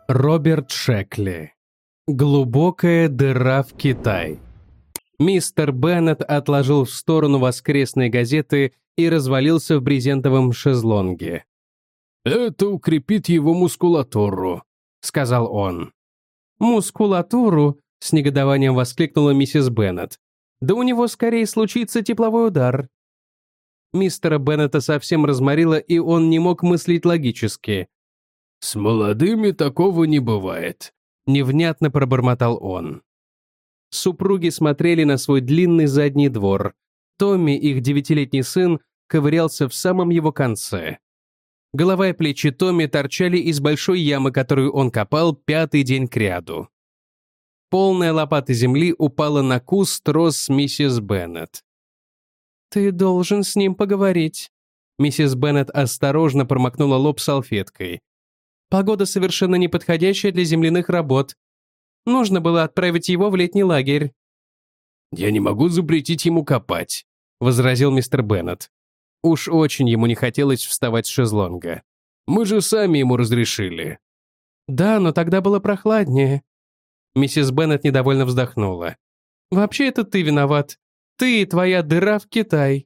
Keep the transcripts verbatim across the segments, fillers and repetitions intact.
Роберт Шекли. Глубокая дыра в Китай. Мистер Беннет отложил в сторону воскресные газеты и развалился в брезентовом шезлонге. «Это укрепит его мускулатуру», — сказал он. «Мускулатуру?» — с негодованием воскликнула миссис Беннет. «Да у него скорее случится тепловой удар». Мистера Беннета совсем разморило, и он не мог мыслить логически. «С молодыми такого не бывает», — невнятно пробормотал он. Супруги смотрели на свой длинный задний двор. Томми, их девятилетний сын, ковырялся в самом его конце. Голова и плечи Томми торчали из большой ямы, которую он копал пятый день кряду. Полная лопата земли упала на куст роз миссис Беннет. «Ты должен с ним поговорить». Миссис Беннет осторожно промокнула лоб салфеткой. «Погода совершенно неподходящая для земляных работ. Нужно было отправить его в летний лагерь». «Я не могу запретить ему копать», — возразил мистер Беннет. Уж очень ему не хотелось вставать с шезлонга. «Мы же сами ему разрешили». «Да, но тогда было прохладнее». Миссис Беннет недовольно вздохнула. «Вообще это ты виноват. Ты и твоя дыра в Китай».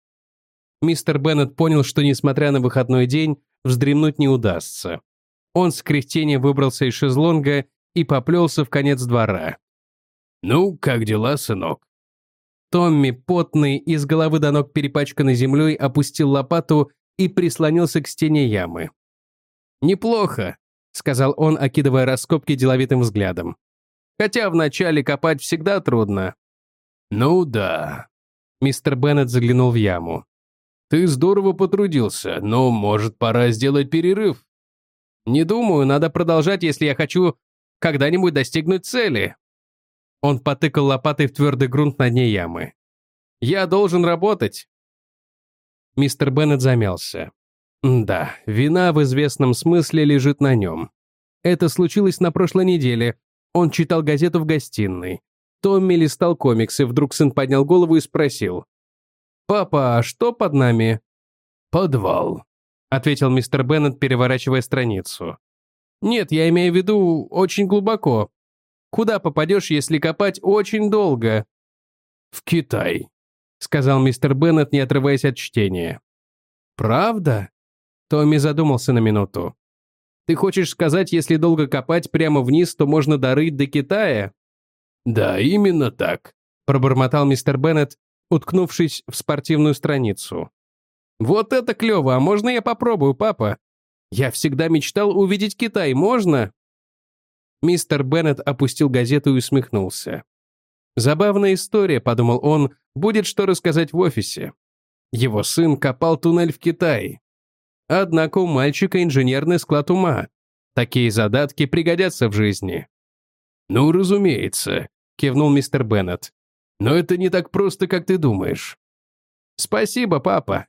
Мистер Беннет понял, что, несмотря на выходной день, вздремнуть не удастся. Он с кряхтением выбрался из шезлонга и поплелся в конец двора. «Ну, как дела, сынок?» Томми, потный и с головы до ног перепачканный землей, опустил лопату и прислонился к стене ямы. «Неплохо», — сказал он, окидывая раскопки деловитым взглядом. «Хотя вначале копать всегда трудно». «Ну да». Мистер Беннет заглянул в яму. «Ты здорово потрудился, но, может, пора сделать перерыв?» «Не думаю, надо продолжать, если я хочу когда-нибудь достигнуть цели». Он потыкал лопатой в твердый грунт на дне ямы. «Я должен работать». Мистер Беннет замялся. Да, вина в известном смысле лежит на нем. Это случилось на прошлой неделе. Он читал газету в гостиной. Томми листал комиксы, вдруг сын поднял голову и спросил. «Папа, а что под нами?» «Подвал», — ответил мистер Беннет, переворачивая страницу. «Нет, я имею в виду очень глубоко. Куда попадешь, если копать очень долго?» «В Китай», — сказал мистер Беннет, не отрываясь от чтения. «Правда?» Томми задумался на минуту. «Ты хочешь сказать, если долго копать прямо вниз, то можно дорыть до Китая?» «Да, именно так», — пробормотал мистер Беннет, уткнувшись в спортивную страницу. «Вот это клево, а можно я попробую, папа? Я всегда мечтал увидеть Китай, можно?» Мистер Беннет опустил газету и усмехнулся. «Забавная история», — подумал он, — «будет что рассказать в офисе». Его сын копал туннель в Китае. Однако у мальчика инженерный склад ума. Такие задатки пригодятся в жизни. «Ну, разумеется», — кивнул мистер Беннет. «Но это не так просто, как ты думаешь». «Спасибо, папа».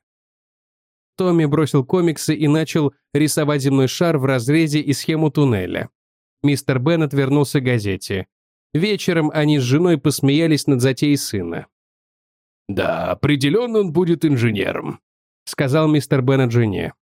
Томми бросил комиксы и начал рисовать земной шар в разрезе и схему туннеля. Мистер Беннет вернулся к газете. Вечером они с женой посмеялись над затеей сына. «Да, определенно он будет инженером», — сказал мистер Беннет жене.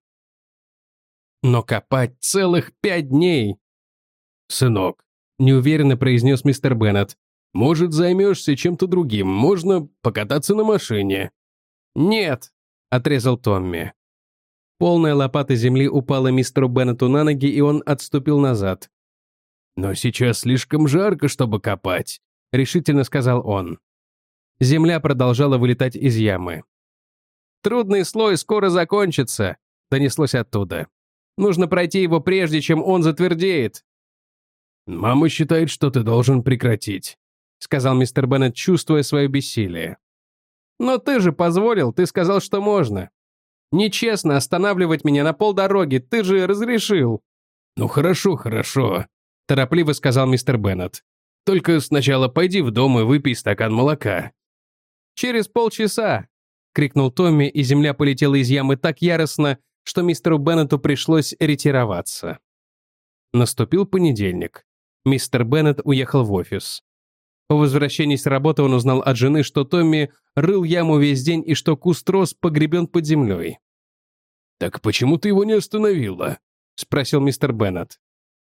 «Но копать целых пять дней!» «Сынок», — неуверенно произнес мистер Беннет, — «может, займешься чем-то другим, можно покататься на машине». «Нет», — отрезал Томми. Полная лопата земли упала мистеру Беннету на ноги, и он отступил назад. «Но сейчас слишком жарко, чтобы копать», — решительно сказал он. Земля продолжала вылетать из ямы. «Трудный слой скоро закончится», — донеслось оттуда. «Нужно пройти его прежде, чем он затвердеет». «Мама считает, что ты должен прекратить», — сказал мистер Беннет, чувствуя свое бессилие. «Но ты же позволил, ты сказал, что можно. Нечестно останавливать меня на полдороги, ты же разрешил». «Ну хорошо, хорошо», — торопливо сказал мистер Беннет. «Только сначала пойди в дом и выпей стакан молока». «Через полчаса!» — крикнул Томми, и земля полетела из ямы так яростно, что мистеру Беннету пришлось ретироваться. Наступил понедельник. Мистер Беннет уехал в офис. По возвращении с работы он узнал от жены, что Томми рыл яму весь день и что куст роз погребен под землей. «Так почему ты его не остановила?» — спросил мистер Беннет.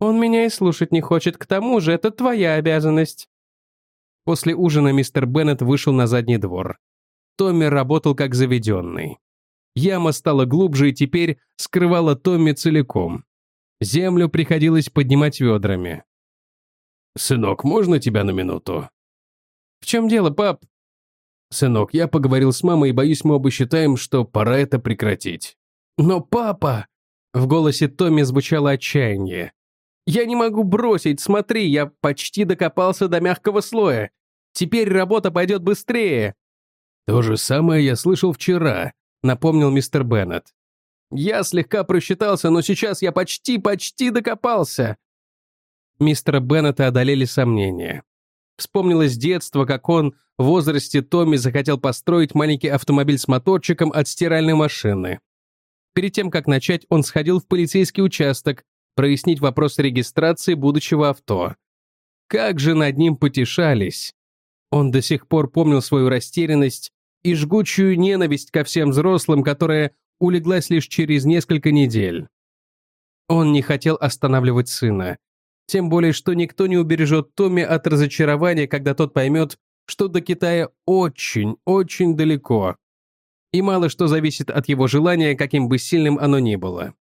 Он меня и слушать не хочет, к тому же это твоя обязанность». После ужина мистер Беннет вышел на задний двор. Томми работал как заведенный. Яма стала глубже и теперь скрывала Томми целиком. Землю приходилось поднимать ведрами. «Сынок, можно тебя на минуту?» «В чем дело, пап?» «Сынок, я поговорил с мамой и боюсь, мы оба считаем, что пора это прекратить». «Но папа!» В голосе Томми звучало отчаяние. «Я не могу бросить, смотри, я почти докопался до мягкого слоя. Теперь работа пойдет быстрее». «То же самое я слышал вчера», — напомнил мистер Беннет. «Я слегка просчитался, но сейчас я почти-почти докопался». Мистера Беннета одолели сомнения. Вспомнилось детство, как он в возрасте Томми захотел построить маленький автомобиль с моторчиком от стиральной машины. Перед тем, как начать, он сходил в полицейский участок, прояснить вопрос регистрации будущего авто. Как же над ним потешались. Он до сих пор помнил свою растерянность и жгучую ненависть ко всем взрослым, которая улеглась лишь через несколько недель. Он не хотел останавливать сына. Тем более, что никто не убережет Томми от разочарования, когда тот поймет, что до Китая очень, очень далеко. И мало что зависит от его желания, каким бы сильным оно ни было.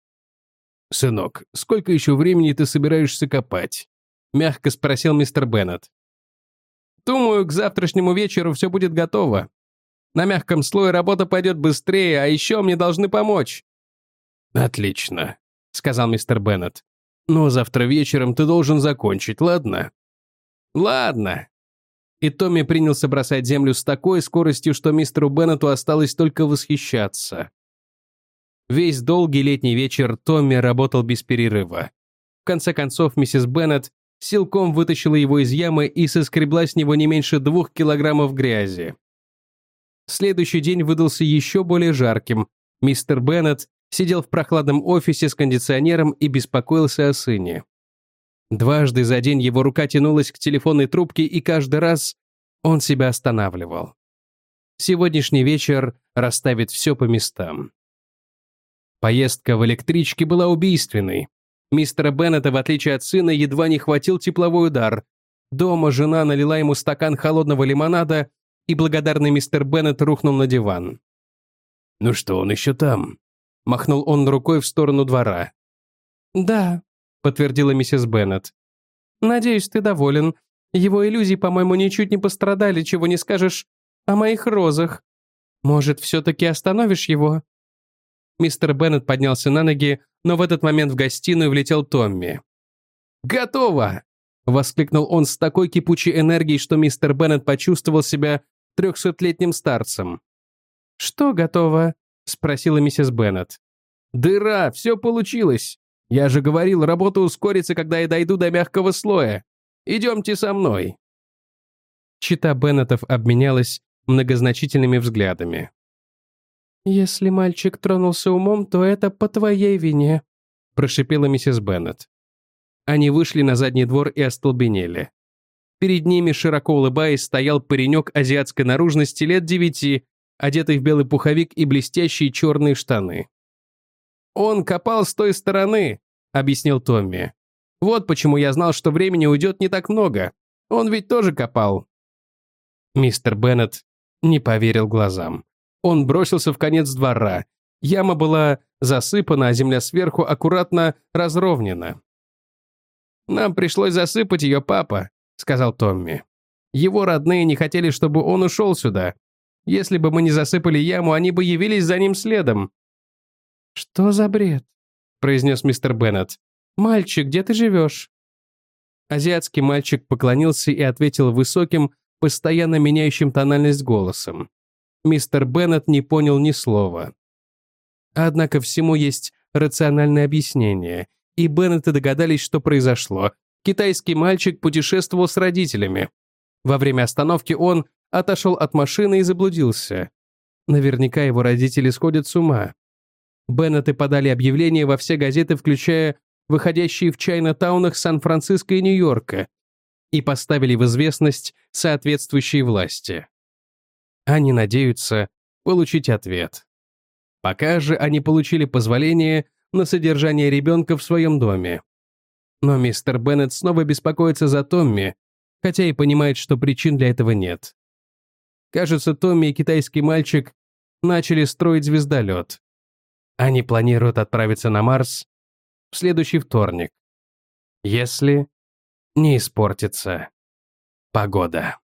«Сынок, сколько еще времени ты собираешься копать?» — мягко спросил мистер Беннет. «Думаю, к завтрашнему вечеру все будет готово. На мягком слое работа пойдет быстрее, а еще мне должны помочь». «Отлично», — сказал мистер Беннет. «Но завтра вечером ты должен закончить, ладно?» «Ладно». И Томми принялся бросать землю с такой скоростью, что мистеру Беннету осталось только восхищаться. Весь долгий летний вечер Томми работал без перерыва. В конце концов, миссис Беннет силком вытащила его из ямы и соскребла с него не меньше двух килограммов грязи. Следующий день выдался еще более жарким. Мистер Беннет сидел в прохладном офисе с кондиционером и беспокоился о сыне. Дважды за день его рука тянулась к телефонной трубке, и каждый раз он себя останавливал. Сегодняшний вечер расставит все по местам. Поездка в электричке была убийственной. Мистера Беннета, в отличие от сына, едва не хватил тепловой удар. Дома жена налила ему стакан холодного лимонада, и благодарный мистер Беннет рухнул на диван. «Ну что, он еще там?» — махнул он рукой в сторону двора. «Да», — подтвердила миссис Беннет. «Надеюсь, ты доволен. Его иллюзии, по-моему, ничуть не пострадали, чего не скажешь о моих розах. Может, все-таки остановишь его?» Мистер Беннет поднялся на ноги, но в этот момент в гостиную влетел Томми. «Готово!» — воскликнул он с такой кипучей энергией, что мистер Беннет почувствовал себя трехсотлетним старцем. «Что готово?» — спросила миссис Беннет. «Дыра, все получилось. Я же говорил, работа ускорится, когда я дойду до мягкого слоя. Идемте со мной». Чита Беннетов обменялась многозначительными взглядами. «Если мальчик тронулся умом, то это по твоей вине», — прошипела миссис Беннет. Они вышли на задний двор и остолбенели. Перед ними, широко улыбаясь, стоял паренек азиатской наружности лет девяти, одетый в белый пуховик и блестящие черные штаны. «Он копал с той стороны», — объяснил Томми. «Вот почему я знал, что времени уйдет не так много. Он ведь тоже копал». Мистер Беннет не поверил глазам. Он бросился в конец двора. Яма была засыпана, а земля сверху аккуратно разровнена. «Нам пришлось засыпать ее, папа», — сказал Томми. «Его родные не хотели, чтобы он ушел сюда. Если бы мы не засыпали яму, они бы явились за ним следом». «Что за бред?» — произнес мистер Беннет. «Мальчик, где ты живешь?» Азиатский мальчик поклонился и ответил высоким, постоянно меняющим тональность голосом. Мистер Беннет не понял ни слова. Однако всему есть рациональное объяснение, и Беннеты догадались, что произошло. Китайский мальчик путешествовал с родителями. Во время остановки он отошел от машины и заблудился. Наверняка его родители сходят с ума. Беннеты подали объявление во все газеты, включая выходящие в Чайна-таунах Сан-Франциско и Нью-Йорка, и поставили в известность соответствующие власти. Они надеются получить ответ. Пока же они получили позволение на содержание ребенка в своем доме. Но мистер Беннет снова беспокоится за Томми, хотя и понимает, что причин для этого нет. Кажется, Томми и китайский мальчик начали строить звездолет. Они планируют отправиться на Марс в следующий вторник, если не испортится погода.